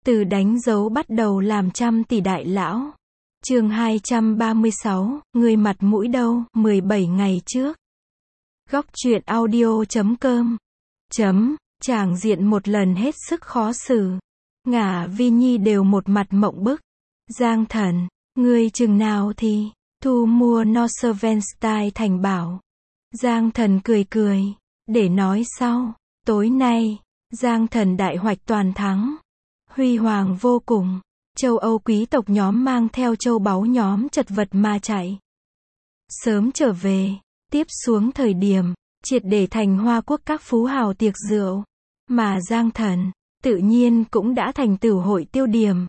Từ đánh dấu bắt đầu làm trăm tỷ đại lão. Chương 236, người mặt mũi đâu, 17 ngày trước. Góc truyện audio.com. Tràng diện một lần hết sức khó xử. Ngả Vi Nhi đều một mặt mộng bức. Giang Thần, ngươi chừng nào thì thu mua Neuschwanstein thành bảo. Giang Thần cười cười, để nói sau. Tối nay, Giang Thần đại hoạch toàn thắng. Huy hoàng vô cùng. Châu Âu quý tộc nhóm mang theo châu báu nhóm chật vật mà chạy. Sớm trở về, tiếp xuống thời điểm, triệt để thành Hoa Quốc các phú hào tiệc rượu. Mà Giang Thần, tự nhiên cũng đã thành tửu hội tiêu điểm.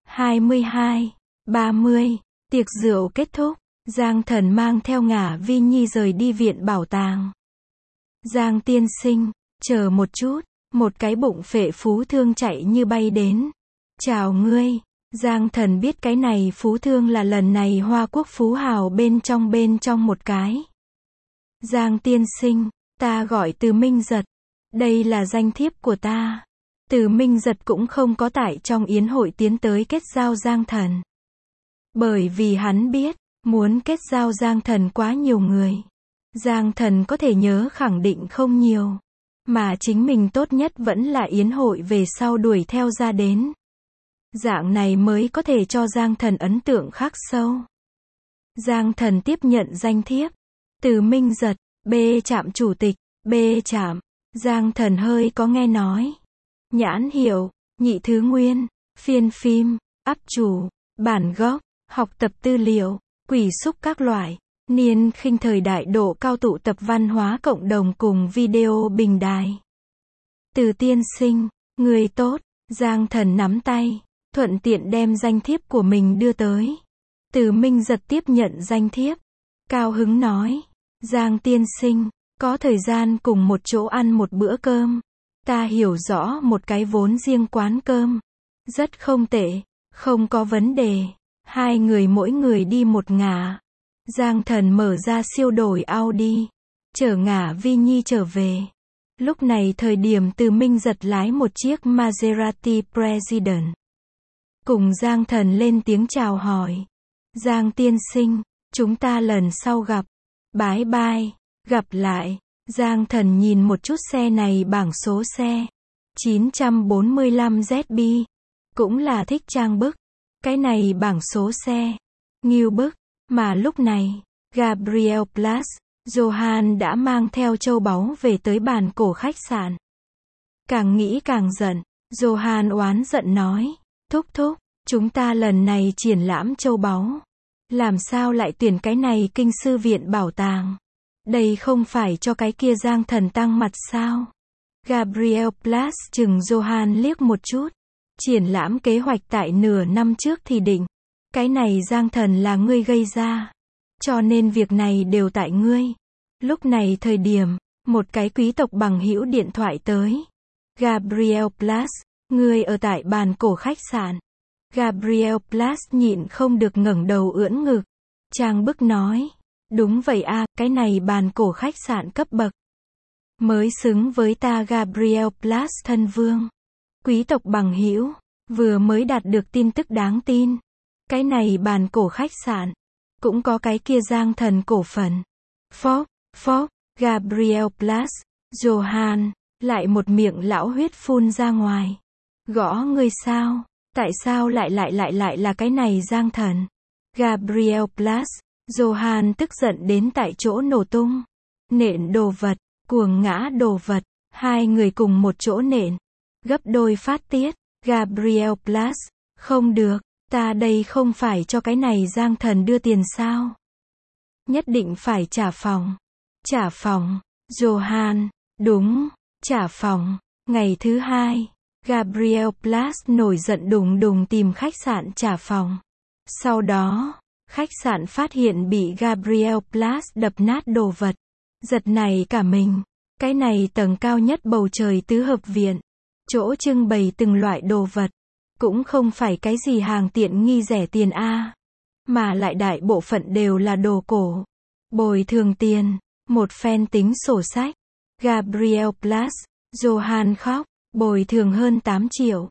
22, 30, tiệc rượu kết thúc, Giang Thần mang theo Ngả Vi Nhi rời đi viện bảo tàng. Giang tiên sinh, chờ một chút, một cái bụng phệ phú thương chạy như bay đến. Chào ngươi. Giang Thần biết cái này phú thương là lần này Hoa Quốc phú hào bên trong một cái. Giang tiên sinh, ta gọi Từ Minh Giật. Đây là danh thiếp của ta. Từ Minh Giật cũng không có tại trong yến hội tiến tới kết giao Giang Thần. Bởi vì hắn biết, muốn kết giao Giang Thần quá nhiều người. Giang Thần có thể nhớ khẳng định không nhiều. Mà chính mình tốt nhất vẫn là yến hội về sau đuổi theo ra đến. Dạng này mới có thể cho Giang Thần ấn tượng khắc sâu. Giang Thần tiếp nhận danh thiếp. Từ Minh Giật, B trạm chủ tịch, B trạm. Giang Thần hơi có nghe nói. Nhãn hiệu, nhị thứ nguyên, phiên phim, áp chủ, bản gốc, học tập tư liệu, quỷ xúc các loại, niên khinh thời đại độ cao tụ tập văn hóa cộng đồng cùng video bình đài. Từ tiên sinh, người tốt, Giang Thần nắm tay, thuận tiện đem danh thiếp của mình đưa tới. Từ Minh Giật tiếp nhận danh thiếp, cao hứng nói, Giang tiên sinh, có thời gian cùng một chỗ ăn một bữa cơm. Ta hiểu rõ một cái vốn riêng quán cơm. Rất không tệ, không có vấn đề. Hai người mỗi người đi một ngả. Giang Thần mở ra siêu đổi Audi, chở Ngả Vi Nhi trở về. Lúc này thời điểm Từ Minh Giật lái một chiếc Maserati President. Cùng Giang Thần lên tiếng chào hỏi. Giang tiên sinh, chúng ta lần sau gặp. Bye bye, gặp lại. Giang Thần nhìn một chút xe này bảng số xe. 945 ZB. Cũng là thích trang bức. Cái này bảng số xe. Ngưu bức. Mà lúc này, Gabriel Plus, Johan đã mang theo châu báu về tới bàn cổ khách sạn. Càng nghĩ càng giận. Johan oán giận nói. Thúc thúc, chúng ta lần này triển lãm châu báu. Làm sao lại tuyển cái này kinh sư viện bảo tàng? Đây không phải cho cái kia Giang Thần tăng mặt sao? Gabriel Plus chừng Johan liếc một chút. Triển lãm kế hoạch tại nửa năm trước thì định. Cái này Giang Thần là ngươi gây ra. Cho nên việc này đều tại ngươi. Lúc này thời điểm, một cái quý tộc bằng hữu điện thoại tới. Gabriel Plus, ngươi ở tại bàn cổ khách sạn. Gabriel Plus nhịn không được ngẩng đầu ưỡn ngực. Trang bức nói. Đúng vậy a, cái này bàn cổ khách sạn cấp bậc. Mới xứng với ta Gabriel Plus thân vương. Quý tộc bằng hữu, vừa mới đạt được tin tức đáng tin. Cái này bàn cổ khách sạn, cũng có cái kia Giang Thần cổ phần. Phốc, Gabriel Plus, Johan, lại một miệng lão huyết phun ra ngoài. Gõ ngươi sao? Tại sao lại là cái này Giang Thần? Gabriel Plus, Johan tức giận đến tại chỗ nổ tung. Nện đồ vật, cuồng ngã đồ vật, hai người cùng một chỗ nện. Gấp đôi phát tiết. Gabriel Plus, không được, ta đây không phải cho cái này Giang Thần đưa tiền sao? Nhất định phải trả phòng. Trả phòng. Johan, đúng, trả phòng. Ngày thứ hai, Gabriel Plus nổi giận đùng đùng tìm khách sạn trả phòng. Sau đó, khách sạn phát hiện bị Gabriel Plus đập nát đồ vật. Giật này cả mình. Cái này tầng cao nhất bầu trời tứ hợp viện. Chỗ trưng bày từng loại đồ vật. Cũng không phải cái gì hàng tiện nghi rẻ tiền a, mà lại đại bộ phận đều là đồ cổ. Bồi thường tiền. Một phen tính sổ sách. Gabriel Plus, Johan khóc. Bồi thường hơn 8 triệu.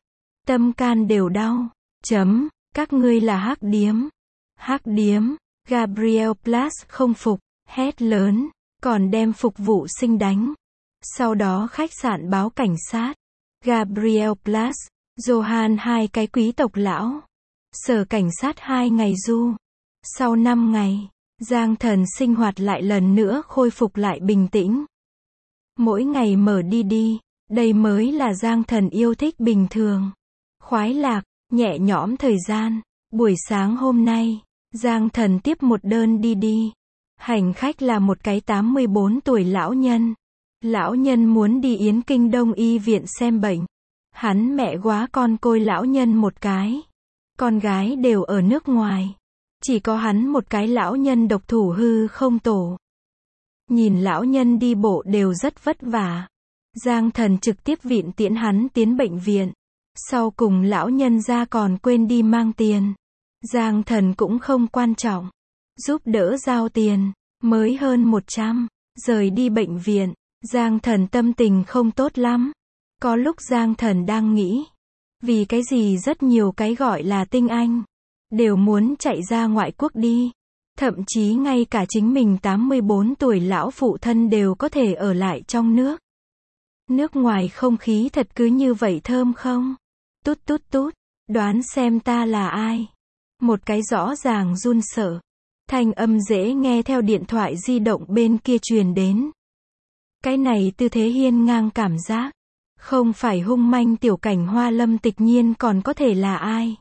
tâm can đều đau. Các ngươi là hắc điếm. Hắc điếm. Gabriel Plus không phục, hét lớn, còn đem phục vụ sinh đánh. Sau đó khách sạn báo cảnh sát. Gabriel Plus, Johan hai cái quý tộc lão. Sở cảnh sát 2 ngày du. Sau 5 ngày, Giang Thần sinh hoạt lại lần nữa khôi phục lại bình tĩnh. Mỗi ngày mở đi, đây mới là Giang Thần yêu thích bình thường. Khoái lạc, nhẹ nhõm thời gian. Buổi sáng hôm nay, Giang Thần tiếp một đơn đi. Hành khách là một cái 84 tuổi lão nhân. Lão nhân muốn đi Yến Kinh Đông y viện xem bệnh. Hắn mẹ góa con côi lão nhân một cái. Con gái đều ở nước ngoài. Chỉ có hắn một cái lão nhân độc thủ hư không tổ. Nhìn lão nhân đi bộ đều rất vất vả. Giang Thần trực tiếp viện tiễn hắn tiến bệnh viện. Sau cùng lão nhân ra còn quên đi mang tiền. Giang Thần cũng không quan trọng. Giúp đỡ giao tiền, mới hơn 100. Rời đi bệnh viện, Giang Thần tâm tình không tốt lắm. Có lúc Giang Thần đang nghĩ, vì cái gì rất nhiều cái gọi là tinh anh đều muốn chạy ra ngoại quốc đi. Thậm chí ngay cả chính mình 84 tuổi lão phụ thân đều có thể ở lại trong nước. Nước ngoài không khí thật cứ như vậy thơm không? Tút tút tút, đoán xem ta là ai? Một cái rõ ràng run sợ. Thanh âm dễ nghe theo điện thoại di động bên kia truyền đến. Cái này tư thế hiên ngang cảm giác. Không phải hung manh tiểu cảnh Hoa Lâm Tịch Nhiên còn có thể là ai?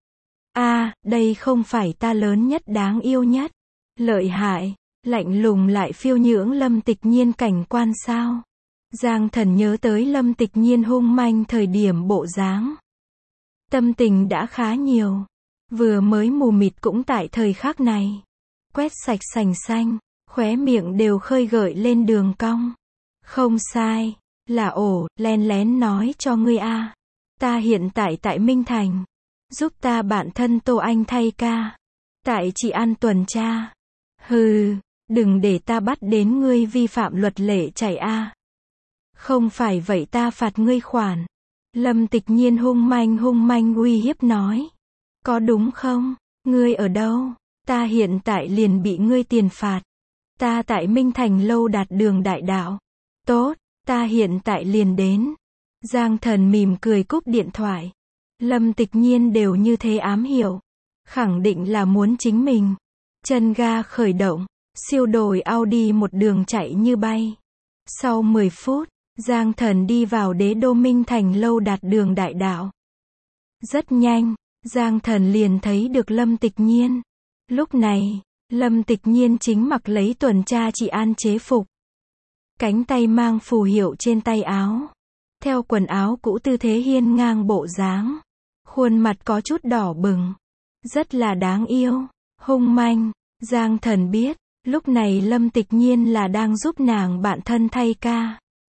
Đây không phải ta lớn nhất đáng yêu nhất. Lợi hại, lạnh lùng lại phiêu nhưỡng Lâm Tịch Nhiên cảnh quan sao? Giang Thần nhớ tới Lâm Tịch Nhiên hung manh thời điểm bộ dáng. Tâm tình đã khá nhiều. Vừa mới mù mịt cũng tại thời khắc này. Quét sạch sành xanh, khóe miệng đều khơi gợi lên đường cong. Không sai, là lén lén nói cho ngươi a. Ta hiện tại tại Minh Thành. Giúp ta bạn thân Tô Anh thay ca. Tại Trị An tuần tra. Hừ, đừng để ta bắt đến ngươi vi phạm luật lệ chạy a. Không phải vậy ta phạt ngươi khoản. Lâm Tịch Nhiên hung manh uy hiếp nói. Có đúng không? Ngươi ở đâu? Ta hiện tại liền bị ngươi tiền phạt. Ta tại Minh Thành Lâu Đạt Đường Đại Đạo. Tốt, ta hiện tại liền đến. Giang Thần mỉm cười cúp điện thoại. Lâm Tịch Nhiên đều như thế ám hiểu. Khẳng định là muốn chính mình. Chân ga khởi động. Siêu đồi Audi một đường chạy như bay. Sau 10 phút, Giang Thần đi vào đế đô Minh Thành Lâu Đạt Đường Đại Đạo. Rất nhanh, Giang Thần liền thấy được Lâm Tịch Nhiên. Lúc này, Lâm Tịch Nhiên chính mặc lấy tuần tra Trị An chế phục. Cánh tay mang phù hiệu trên tay áo. Theo quần áo cũ tư thế hiên ngang bộ dáng. Khuôn mặt có chút đỏ bừng. Rất là đáng yêu, hung manh. Giang Thần biết, lúc này Lâm Tịch Nhiên là đang giúp nàng bạn thân thay ca.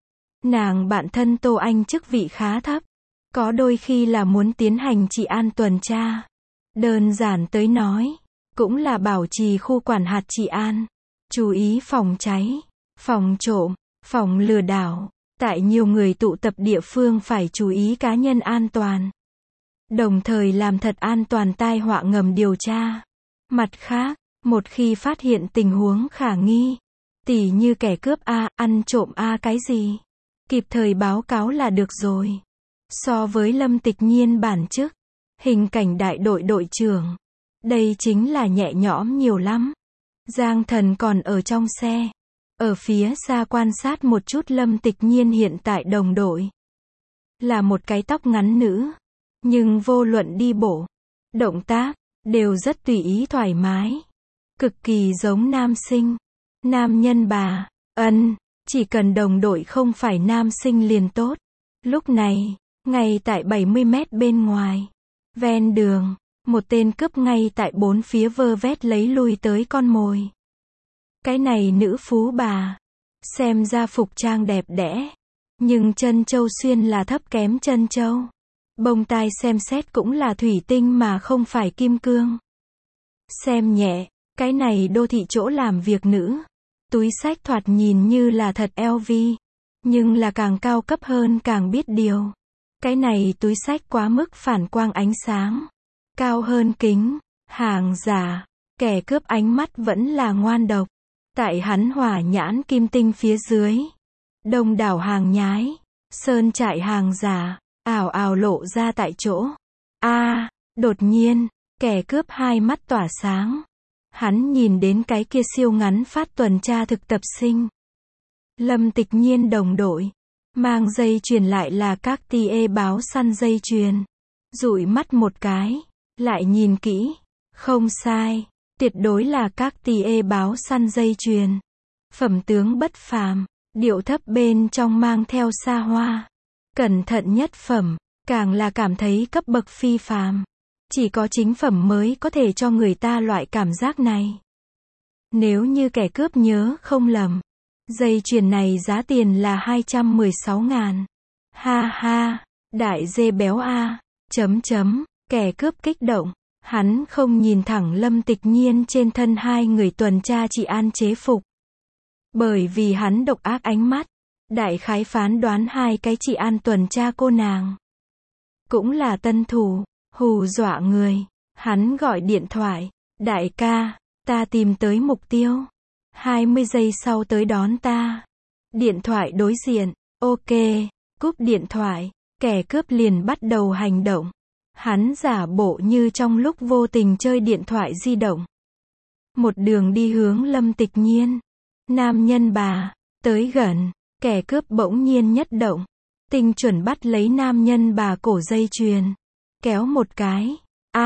Nàng bạn thân Tô Anh chức vị khá thấp. Có đôi khi là muốn tiến hành Trị An tuần tra. Đơn giản tới nói, cũng là bảo trì khu quản hạt Trị An. Chú ý phòng cháy, phòng trộm, phòng lừa đảo. Tại nhiều người tụ tập địa phương phải chú ý cá nhân an toàn. Đồng thời làm thật an toàn tai họa ngầm điều tra. Mặt khác, một khi phát hiện tình huống khả nghi, tỉ như kẻ cướp ăn trộm cái gì, kịp thời báo cáo là được rồi. So với Lâm Tịch Nhiên bản chức, hình cảnh đại đội đội trưởng, đây chính là nhẹ nhõm nhiều lắm. Giang Thần còn ở trong xe, ở phía xa quan sát một chút Lâm Tịch Nhiên hiện tại đồng đội. Là một cái tóc ngắn nữ, nhưng vô luận đi bộ, động tác, đều rất tùy ý thoải mái. Cực kỳ giống nam sinh, nam nhân bà, chỉ cần đồng đội không phải nam sinh liền tốt. Lúc này, ngay tại 70 mét bên ngoài, ven đường, một tên cướp ngay tại bốn phía vơ vét lấy lui tới con mồi. Cái này nữ phú bà, xem ra phục trang đẹp đẽ, nhưng chân châu xuyên là thấp kém chân châu. Bông tai xem xét cũng là thủy tinh mà không phải kim cương. Xem nhẹ, cái này đô thị chỗ làm việc nữ. Túi xách thoạt nhìn như là thật LV, nhưng là càng cao cấp hơn càng biết điều. Cái này túi xách quá mức phản quang ánh sáng. Cao hơn kính. Hàng giả. Kẻ cướp ánh mắt vẫn là ngoan độc. Tại hắn hỏa nhãn kim tinh phía dưới. Đông đảo hàng nhái. Sơn trại hàng giả. Ảo ảo lộ ra tại chỗ. Đột nhiên, kẻ cướp hai mắt tỏa sáng. Hắn nhìn đến cái kia siêu ngắn phát tuần tra thực tập sinh. Lâm Tịch Nhiên đồng đội. Mang dây chuyền lại là các tia báo săn dây chuyền. Dụi mắt một cái. Lại nhìn kỹ. Không sai. Tuyệt đối là các tia báo săn dây chuyền. Phẩm tướng bất phàm. Điệu thấp bên trong mang theo xa hoa. Cẩn thận nhất phẩm. Càng là cảm thấy cấp bậc phi phàm. Chỉ có chính phẩm mới có thể cho người ta loại cảm giác này. Nếu như kẻ cướp nhớ không lầm. Dây chuyền này giá tiền là 216.000. Ha ha. Đại dê béo a. Kẻ cướp kích động. Hắn không nhìn thẳng Lâm Tịch Nhiên trên thân hai người tuần tra trị an chế phục. Bởi vì hắn độc ác ánh mắt. Đại khái phán đoán hai cái trị an tuần tra cô nàng. Cũng là tân thủ. Hù dọa người. Hắn gọi điện thoại. Đại ca, ta tìm tới mục tiêu. 20 giây sau tới đón ta. Điện thoại đối diện. Ok. Cúp điện thoại. Kẻ cướp liền bắt đầu hành động. Hắn giả bộ như trong lúc vô tình chơi điện thoại di động. Một đường đi hướng Lâm Tịch Nhiên. Nam nhân bà. Tới gần. Kẻ cướp bỗng nhiên nhất động. Tinh chuẩn bắt lấy nam nhân bà cổ dây chuyền. Kéo một cái.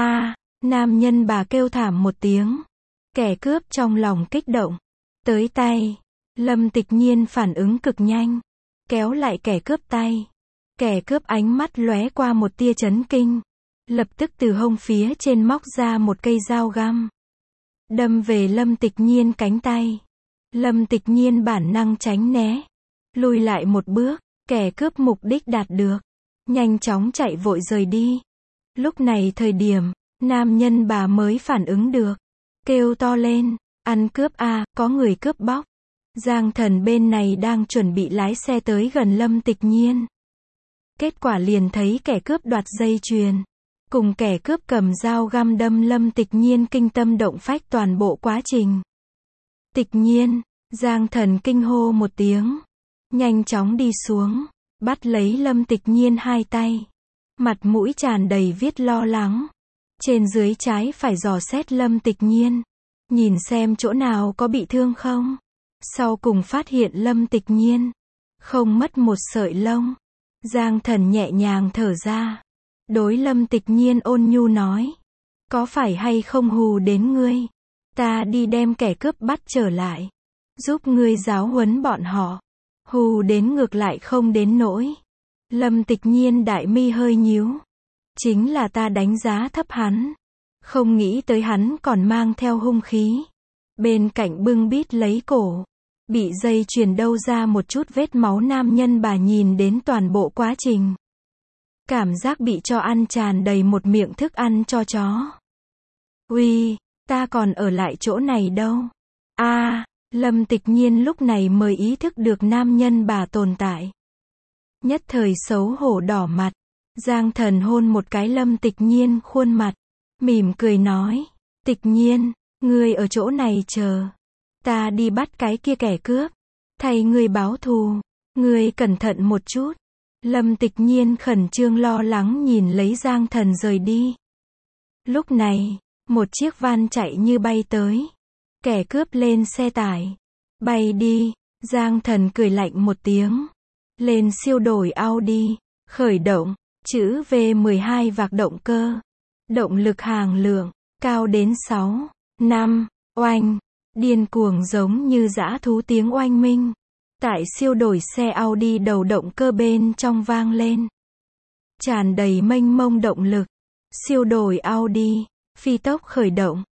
Nam nhân bà kêu thảm một tiếng. Kẻ cướp trong lòng kích động. Tới tay. Lâm Tịch Nhiên phản ứng cực nhanh. Kéo lại kẻ cướp tay. Kẻ cướp ánh mắt lóe qua một tia chấn kinh. Lập tức từ hông phía trên móc ra một cây dao găm. Đâm về Lâm Tịch Nhiên cánh tay. Lâm Tịch Nhiên bản năng tránh né. Lùi lại một bước. Kẻ cướp mục đích đạt được. Nhanh chóng chạy vội rời đi. Lúc này thời điểm, nam nhân bà mới phản ứng được. Kêu to lên, ăn cướp a, có người cướp bóc. Giang Thần bên này đang chuẩn bị lái xe tới gần Lâm Tịch Nhiên. Kết quả liền thấy kẻ cướp đoạt dây chuyền. Cùng kẻ cướp cầm dao găm đâm Lâm Tịch Nhiên kinh tâm động phách toàn bộ quá trình. Tịch Nhiên, Giang Thần kinh hô một tiếng. Nhanh chóng đi xuống, bắt lấy Lâm Tịch Nhiên hai tay. Mặt mũi tràn đầy viết lo lắng. Trên dưới trái phải dò xét Lâm Tịch Nhiên. Nhìn xem chỗ nào có bị thương không. Sau cùng phát hiện Lâm Tịch Nhiên. Không mất một sợi lông. Giang Thần nhẹ nhàng thở ra. Đối Lâm Tịch Nhiên ôn nhu nói. Có phải hay không hù đến ngươi? Ta đi đem kẻ cướp bắt trở lại. Giúp ngươi giáo huấn bọn họ. Hù đến ngược lại không đến nỗi. Lâm Tịch Nhiên đại mi hơi nhíu. Chính là ta đánh giá thấp hắn. Không nghĩ tới hắn còn mang theo hung khí. Bên cạnh bưng bít lấy cổ. Bị dây chuyền đâu ra một chút vết máu nam nhân bà nhìn đến toàn bộ quá trình. Cảm giác bị cho ăn tràn đầy một miệng thức ăn cho chó. Uy, ta còn ở lại chỗ này đâu. Lâm Tịch Nhiên lúc này mới ý thức được nam nhân bà tồn tại. Nhất thời xấu hổ đỏ mặt. Giang Thần hôn một cái Lâm Tịch Nhiên khuôn mặt. Mỉm cười nói. Tịch Nhiên, ngươi ở chỗ này chờ. Ta đi bắt cái kia kẻ cướp. Thay ngươi báo thù. Ngươi cẩn thận một chút. Lâm Tịch Nhiên khẩn trương lo lắng nhìn lấy Giang Thần rời đi. Lúc này, một chiếc van chạy như bay tới. Kẻ cướp lên xe tải. Bay đi. Giang Thần cười lạnh một tiếng. Lên siêu đổi Audi. Khởi động. Chữ V12 vạc động cơ. Động lực hàng lượng. Cao đến 6, 5. Oanh. Điên cuồng giống như dã thú tiếng oanh minh. Tại siêu đổi xe Audi đầu động cơ bên trong vang lên. Tràn đầy mênh mông động lực. Siêu đổi Audi. Phi tốc khởi động.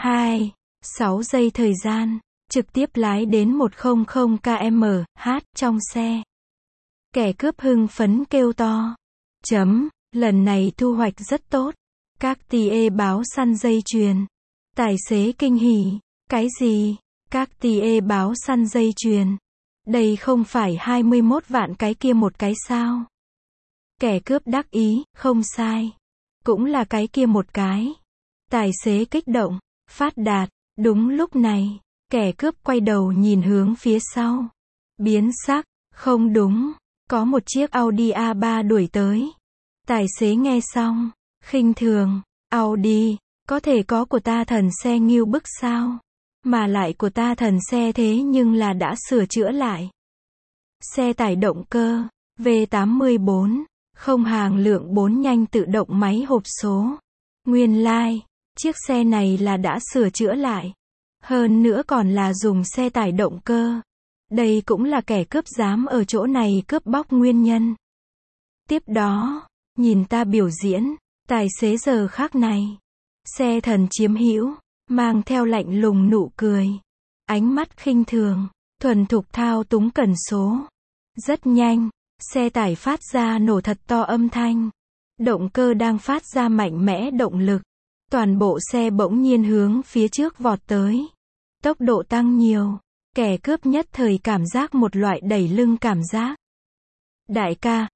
6 giây thời gian. Trực tiếp lái đến 100 km/h trong xe. Kẻ cướp hưng phấn kêu to. Lần này thu hoạch rất tốt. Các tia báo săn dây chuyền. Tài xế kinh hỉ. Cái gì? Các tia báo săn dây chuyền. Đây không phải 21 vạn cái kia một cái sao? Kẻ cướp đắc ý, không sai. Cũng là cái kia một cái. Tài xế kích động, phát đạt. Đúng lúc này, kẻ cướp quay đầu nhìn hướng phía sau. Biến sắc, không đúng. Có một chiếc Audi A3 đuổi tới. Tài xế nghe xong, khinh thường. Audi, có thể có của ta thần xe ngưu bức sao? Mà lại của ta thần xe thế nhưng là đã sửa chữa lại. Xe tải động cơ, V84, không hàng lượng 4 nhanh tự động máy hộp số. Nguyên lai, chiếc xe này là đã sửa chữa lại. Hơn nữa còn là dùng xe tải động cơ. Đây cũng là kẻ cướp dám ở chỗ này cướp bóc nguyên nhân. Tiếp đó, nhìn ta biểu diễn, tài xế giờ khắc này. Xe thần chiếm hữu, mang theo lạnh lùng nụ cười. Ánh mắt khinh thường, thuần thục thao túng cần số. Rất nhanh, xe tải phát ra nổ thật to âm thanh. Động cơ đang phát ra mạnh mẽ động lực. Toàn bộ xe bỗng nhiên hướng phía trước vọt tới. Tốc độ tăng nhiều. Kẻ cướp nhất thời cảm giác một loại đẩy lưng cảm giác. Đại ca,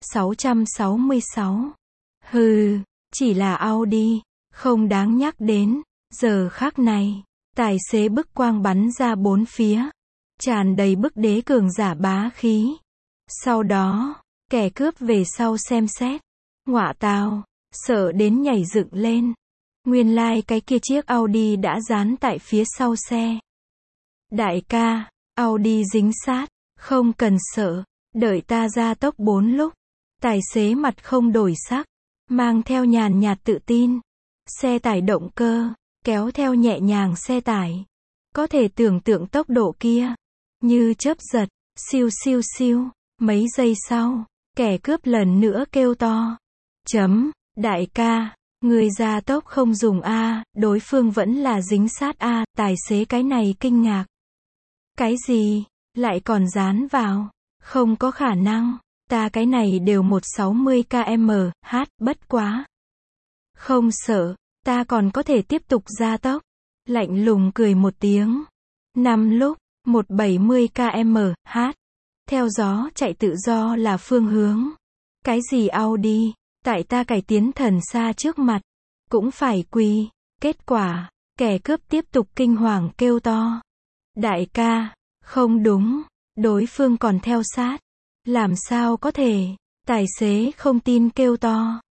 666. Hừ, chỉ là Audi, không đáng nhắc đến. Giờ khắc này, tài xế bức quang bắn ra bốn phía. Tràn đầy bức đế cường giả bá khí. Sau đó, kẻ cướp về sau xem xét. Ngọa tào, sợ đến nhảy dựng lên. Nguyên lai cái kia chiếc Audi đã dán tại phía sau xe. Đại ca, Audi dính sát, không cần sợ, đợi ta ra tốc 4 lúc. Tài xế mặt không đổi sắc, mang theo nhàn nhạt tự tin. Xe tải động cơ, kéo theo nhẹ nhàng xe tải. Có thể tưởng tượng tốc độ kia, như chớp giật, siêu siêu siêu. Mấy giây sau, kẻ cướp lần nữa kêu to. Đại ca, người ra tốc không dùng A, đối phương vẫn là dính sát A, tài xế cái này kinh ngạc. Cái gì, lại còn dán vào, không có khả năng, ta cái này đều 160 km/h, bất quá. Không sợ, ta còn có thể tiếp tục gia tốc. Lạnh lùng cười một tiếng. 5 lúc, 170 km/h. Theo gió chạy tự do là phương hướng. Cái gì Audi, tại ta cải tiến thần xa trước mặt, cũng phải quỳ. Kết quả, kẻ cướp tiếp tục kinh hoàng kêu to. Đại ca, không đúng, đối phương còn theo sát. Làm sao có thể, tài xế không tin kêu to.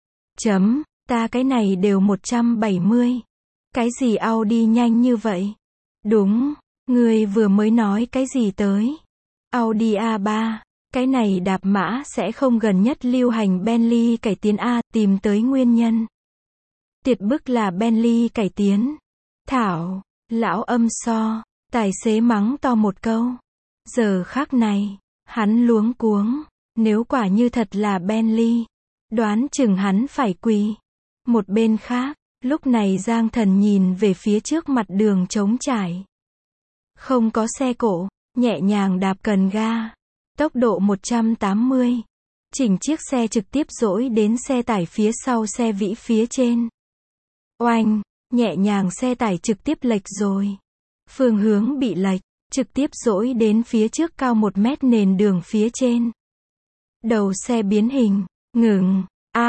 Ta cái này đều 170. Cái gì Audi nhanh như vậy? Đúng, người vừa mới nói cái gì tới? Audi A3, cái này đạp mã sẽ không gần nhất lưu hành Bentley cải tiến A, tìm tới nguyên nhân. Tiệt bức là Bentley cải tiến. Thảo, lão âm so, tài xế mắng to một câu. Giờ khắc này, hắn luống cuống, nếu quả như thật là Bentley, đoán chừng hắn phải quỳ. Một bên khác, lúc này Giang Thần nhìn về phía trước mặt đường trống trải. Không có xe cộ, nhẹ nhàng đạp cần ga. Tốc độ 180. Chỉnh chiếc xe trực tiếp dỗi đến xe tải phía sau xe vĩ phía trên. Oanh, nhẹ nhàng xe tải trực tiếp lệch rồi. Phương hướng bị lệch, trực tiếp dỗi đến phía trước cao 1 mét nền đường phía trên. Đầu xe biến hình, ngừng,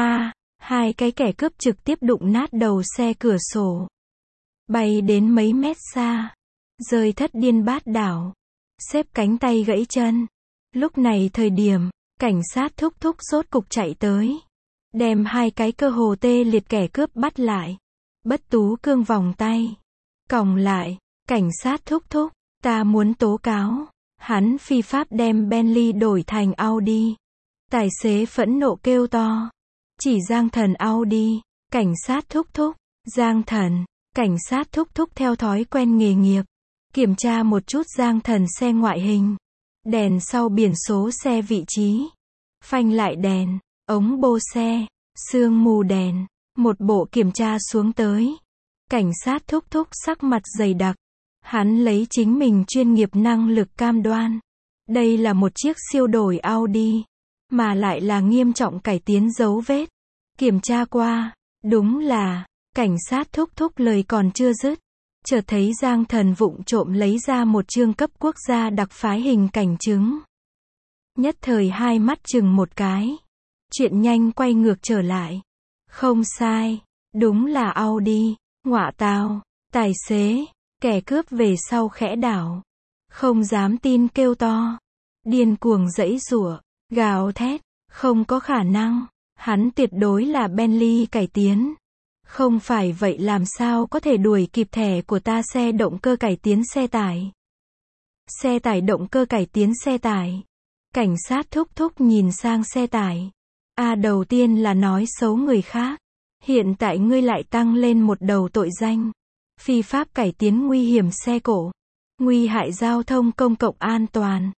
hai cái kẻ cướp trực tiếp đụng nát đầu xe cửa sổ. Bay đến mấy mét xa, rơi thất điên bát đảo, xếp cánh tay gãy chân. Lúc này thời điểm, cảnh sát thúc thúc rốt cục chạy tới. Đem hai cái cơ hồ tê liệt kẻ cướp bắt lại. Bất tú cương vòng tay. Còng lại, cảnh sát thúc thúc, ta muốn tố cáo. Hắn phi pháp đem Bentley đổi thành Audi. Tài xế phẫn nộ kêu to. Chỉ Giang Thần Audi, cảnh sát thúc thúc, Giang Thần, cảnh sát thúc thúc theo thói quen nghề nghiệp. Kiểm tra một chút Giang Thần xe ngoại hình. Đèn sau biển số xe vị trí. Phanh lại đèn, ống bô xe, sương mù đèn. Một bộ kiểm tra xuống tới. Cảnh sát thúc thúc sắc mặt dày đặc. Hắn lấy chính mình chuyên nghiệp năng lực cam đoan. Đây là một chiếc siêu đổi Audi. Mà lại là nghiêm trọng cải tiến dấu vết. Kiểm tra qua, đúng là, cảnh sát thúc thúc lời còn chưa dứt. Chợt thấy Giang Thần vụng trộm lấy ra một chương cấp quốc gia đặc phái hình cảnh chứng. Nhất thời hai mắt chừng một cái. Chuyện nhanh quay ngược trở lại. Không sai. Đúng là Audi. Ngọa tào. Tài xế. Kẻ cướp về sau khẽ đảo. Không dám tin kêu to. Điên cuồng giãy giụa. Gào thét. Không có khả năng. Hắn tuyệt đối là Bentley cải tiến. Không phải vậy làm sao có thể đuổi kịp thẻ của ta xe động cơ cải tiến xe tải. Xe tải động cơ cải tiến xe tải. Cảnh sát thúc thúc nhìn sang xe tải. Đầu tiên là nói xấu người khác. Hiện tại ngươi lại tăng lên một đầu tội danh. Phi pháp cải tiến nguy hiểm xe cộ. Nguy hại giao thông công cộng an toàn.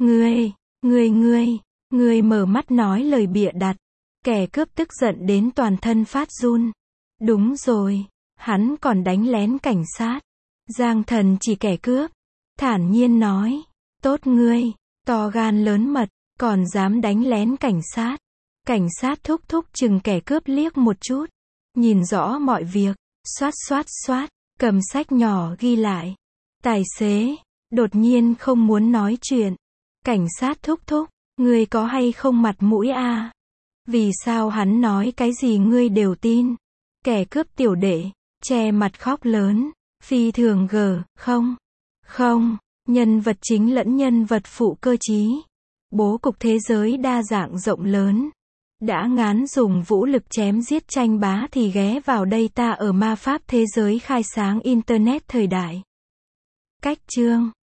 Ngươi mở mắt nói lời bịa đặt. Kẻ cướp tức giận đến toàn thân phát run. Đúng rồi, hắn còn đánh lén cảnh sát. Giang Thần chỉ kẻ cướp. Thản nhiên nói. Tốt ngươi, to gan lớn mật, còn dám đánh lén cảnh sát. Cảnh sát thúc thúc chừng kẻ cướp liếc một chút. Nhìn rõ mọi việc. Xoát, cầm sách nhỏ ghi lại. Tài xế, đột nhiên không muốn nói chuyện. Cảnh sát thúc thúc, ngươi có hay không mặt mũi à? Vì sao hắn nói cái gì ngươi đều tin? Kẻ cướp tiểu đệ, che mặt khóc lớn. Phi thường không, nhân vật chính lẫn nhân vật phụ cơ trí. Bố cục thế giới đa dạng rộng lớn. Đã ngán dùng vũ lực chém giết tranh bá thì ghé vào đây ta ở ma pháp thế giới khai sáng Internet thời đại. Cách chương